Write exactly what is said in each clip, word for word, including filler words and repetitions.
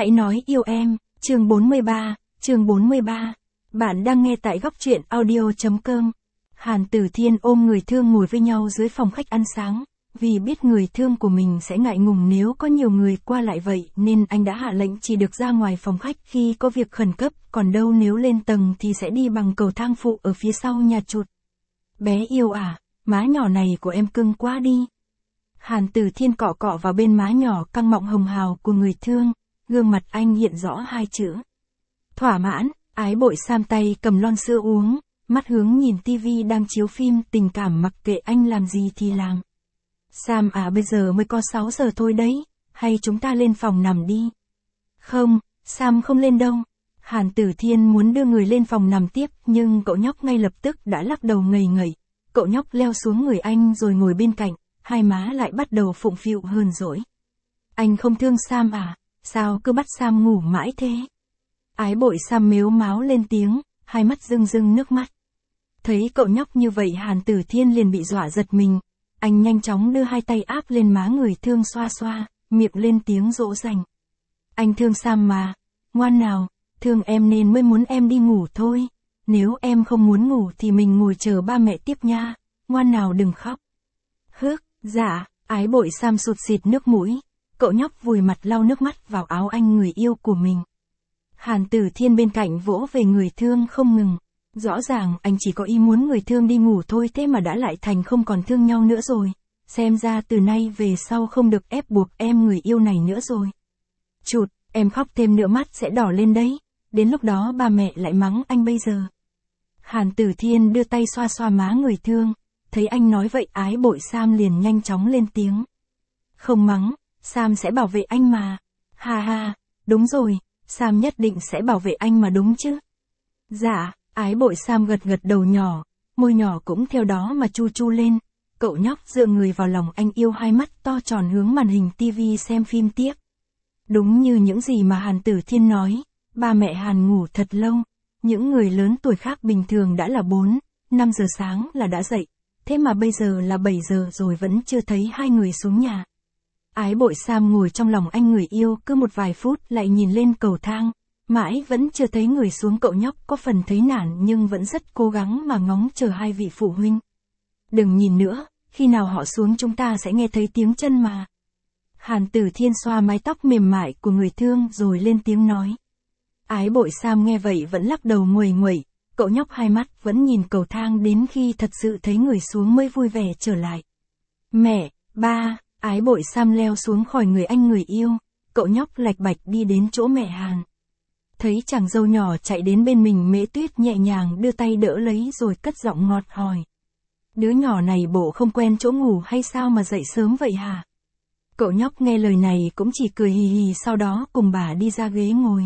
Hãy nói yêu em, chương bốn mươi ba, chương bốn mươi ba. Bạn đang nghe tại góc truyện audio chấm com. Hàn Tử Thiên ôm người thương ngồi với nhau dưới phòng khách ăn sáng, vì biết người thương của mình sẽ ngại ngùng nếu có nhiều người qua lại vậy nên anh đã hạ lệnh chỉ được ra ngoài phòng khách khi có việc khẩn cấp, còn đâu nếu lên tầng thì sẽ đi bằng cầu thang phụ ở phía sau nhà chuột. Bé yêu à, má nhỏ này của em cưng quá đi. Hàn Tử Thiên cọ cọ vào bên má nhỏ căng mọng hồng hào của người thương, gương mặt anh hiện rõ hai chữ. Thỏa mãn. Ái bội Sam tay cầm lon sữa uống, mắt hướng nhìn tivi đang chiếu phim tình cảm mặc kệ anh làm gì thì làm. Sam à, bây giờ mới có sáu giờ thôi đấy, hay chúng ta lên phòng nằm đi. Không, Sam không lên đâu. Hàn Tử Thiên muốn đưa người lên phòng nằm tiếp nhưng cậu nhóc ngay lập tức đã lắc đầu ngầy ngẩy. Cậu nhóc leo xuống người anh rồi ngồi bên cạnh, hai má lại bắt đầu phụng phịu hờn dỗi. Anh không thương Sam à, sao cứ bắt Sam ngủ mãi thế? Ái bội Sam mếu máo lên tiếng, hai mắt rưng rưng nước mắt. Thấy cậu nhóc như vậy Hàn Tử Thiên liền bị dọa giật mình. Anh nhanh chóng đưa hai tay áp lên má người thương xoa xoa, miệng lên tiếng dỗ dành. Anh thương Sam mà, ngoan nào, thương em nên mới muốn em đi ngủ thôi. Nếu em không muốn ngủ thì mình ngồi chờ ba mẹ tiếp nha, ngoan nào đừng khóc. Hước, dạ, ái bội Sam sụt sịt nước mũi. Cậu nhóc vùi mặt lau nước mắt vào áo anh người yêu của mình. Hàn Tử Thiên bên cạnh vỗ về người thương không ngừng. Rõ ràng anh chỉ có ý muốn người thương đi ngủ thôi, thế mà đã lại thành không còn thương nhau nữa rồi. Xem ra từ nay về sau không được ép buộc em người yêu này nữa rồi. Chụt, em khóc thêm nữa mắt sẽ đỏ lên đấy. Đến lúc đó ba mẹ lại mắng anh bây giờ. Hàn Tử Thiên đưa tay xoa xoa má người thương. Thấy anh nói vậy ái bội Sam liền nhanh chóng lên tiếng. Không mắng, Sam sẽ bảo vệ anh mà. Ha ha, đúng rồi. Sam nhất định sẽ bảo vệ anh mà đúng chứ? Dạ, ái bội Sam gật gật đầu nhỏ, môi nhỏ cũng theo đó mà chu chu lên. Cậu nhóc dựa người vào lòng anh yêu, hai mắt to tròn hướng màn hình tivi xem phim tiếp. Đúng như những gì mà Hàn Tử Thiên nói, ba mẹ Hàn ngủ thật lâu. Những người lớn tuổi khác bình thường đã là bốn, năm giờ sáng là đã dậy, thế mà bây giờ là bảy giờ rồi vẫn chưa thấy hai người xuống nhà. Ái bội Sam ngồi trong lòng anh người yêu cứ một vài phút lại nhìn lên cầu thang, mãi vẫn chưa thấy người xuống. Cậu nhóc có phần thấy nản nhưng vẫn rất cố gắng mà ngóng chờ hai vị phụ huynh. Đừng nhìn nữa, khi nào họ xuống chúng ta sẽ nghe thấy tiếng chân mà. Hàn Tử Thiên xoa mái tóc mềm mại của người thương rồi lên tiếng nói. Ái bội Sam nghe vậy vẫn lắc đầu nguầy nguẩy, cậu nhóc hai mắt vẫn nhìn cầu thang đến khi thật sự thấy người xuống mới vui vẻ trở lại. Mẹ, ba. Ái bội Sam leo xuống khỏi người anh người yêu, cậu nhóc lạch bạch đi đến chỗ mẹ Hàn. Thấy chàng dâu nhỏ chạy đến bên mình, Mễ Tuyết nhẹ nhàng đưa tay đỡ lấy rồi cất giọng ngọt hỏi. Đứa nhỏ này bộ không quen chỗ ngủ hay sao mà dậy sớm vậy hả? Cậu nhóc nghe lời này cũng chỉ cười hì hì, sau đó cùng bà đi ra ghế ngồi.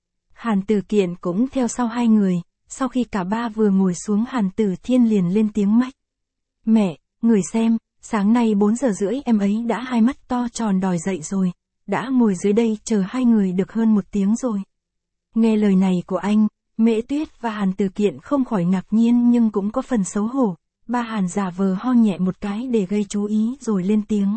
Hàn Tử Kiện cũng theo sau hai người, sau khi cả ba vừa ngồi xuống Hàn Tử Thiên liền lên tiếng mách. Mẹ, người xem. Sáng nay bốn giờ rưỡi em ấy đã hai mắt to tròn đòi dậy rồi, đã ngồi dưới đây chờ hai người được hơn một tiếng rồi. Nghe lời này của anh, Mễ Tuyết và Hàn Tử Kiện không khỏi ngạc nhiên nhưng cũng có phần xấu hổ. Ba Hàn giả vờ ho nhẹ một cái để gây chú ý rồi lên tiếng.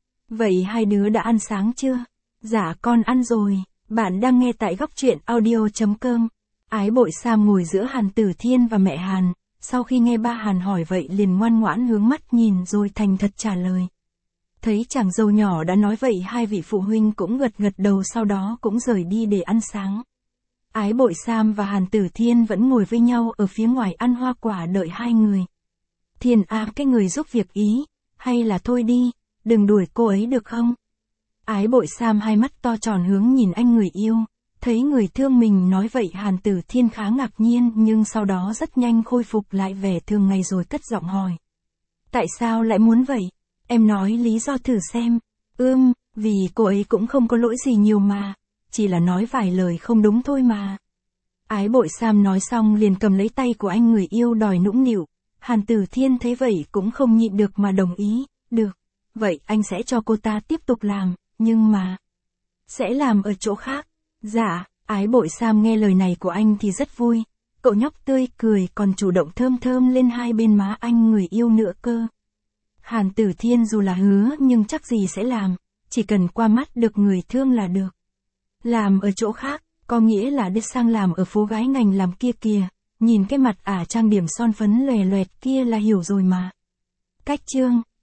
Vậy hai đứa đã ăn sáng chưa? Dạ con ăn rồi, bạn đang nghe tại góc truyện audio chấm com. Ái bội Sam ngồi giữa Hàn Tử Thiên và mẹ Hàn. Sau khi nghe ba Hàn hỏi vậy liền ngoan ngoãn hướng mắt nhìn rồi thành thật trả lời. Thấy chàng dâu nhỏ đã nói vậy hai vị phụ huynh cũng gật gật đầu, sau đó cũng rời đi để ăn sáng. Ái bội Sam và Hàn Tử Thiên vẫn ngồi với nhau ở phía ngoài ăn hoa quả đợi hai người. Thiên à, cái người giúp việc ý, hay là thôi đi, đừng đuổi cô ấy được không? Ái bội Sam hai mắt to tròn hướng nhìn anh người yêu. Thấy người thương mình nói vậy Hàn Tử Thiên khá ngạc nhiên nhưng sau đó rất nhanh khôi phục lại vẻ thường ngày rồi cất giọng hỏi. Tại sao lại muốn vậy? Em nói lý do thử xem. Ưm, vì cô ấy cũng không có lỗi gì nhiều mà. Chỉ là nói vài lời không đúng thôi mà. Ái bội Sam nói xong liền cầm lấy tay của anh người yêu đòi nũng nịu. Hàn Tử Thiên thấy vậy cũng không nhịn được mà đồng ý. Được, vậy anh sẽ cho cô ta tiếp tục làm, nhưng mà sẽ làm ở chỗ khác. Dạ, ái bội Sam nghe lời này của anh thì rất vui. Cậu nhóc tươi cười còn chủ động thơm thơm lên hai bên má anh người yêu nữa cơ. Hàn Tử Thiên dù là hứa nhưng chắc gì sẽ làm, chỉ cần qua mắt được người thương là được. Làm ở chỗ khác, có nghĩa là đi sang làm ở phố gái ngành làm kia kìa, nhìn cái mặt ả trang điểm son phấn lòe loẹt kia là hiểu rồi mà. Cách chương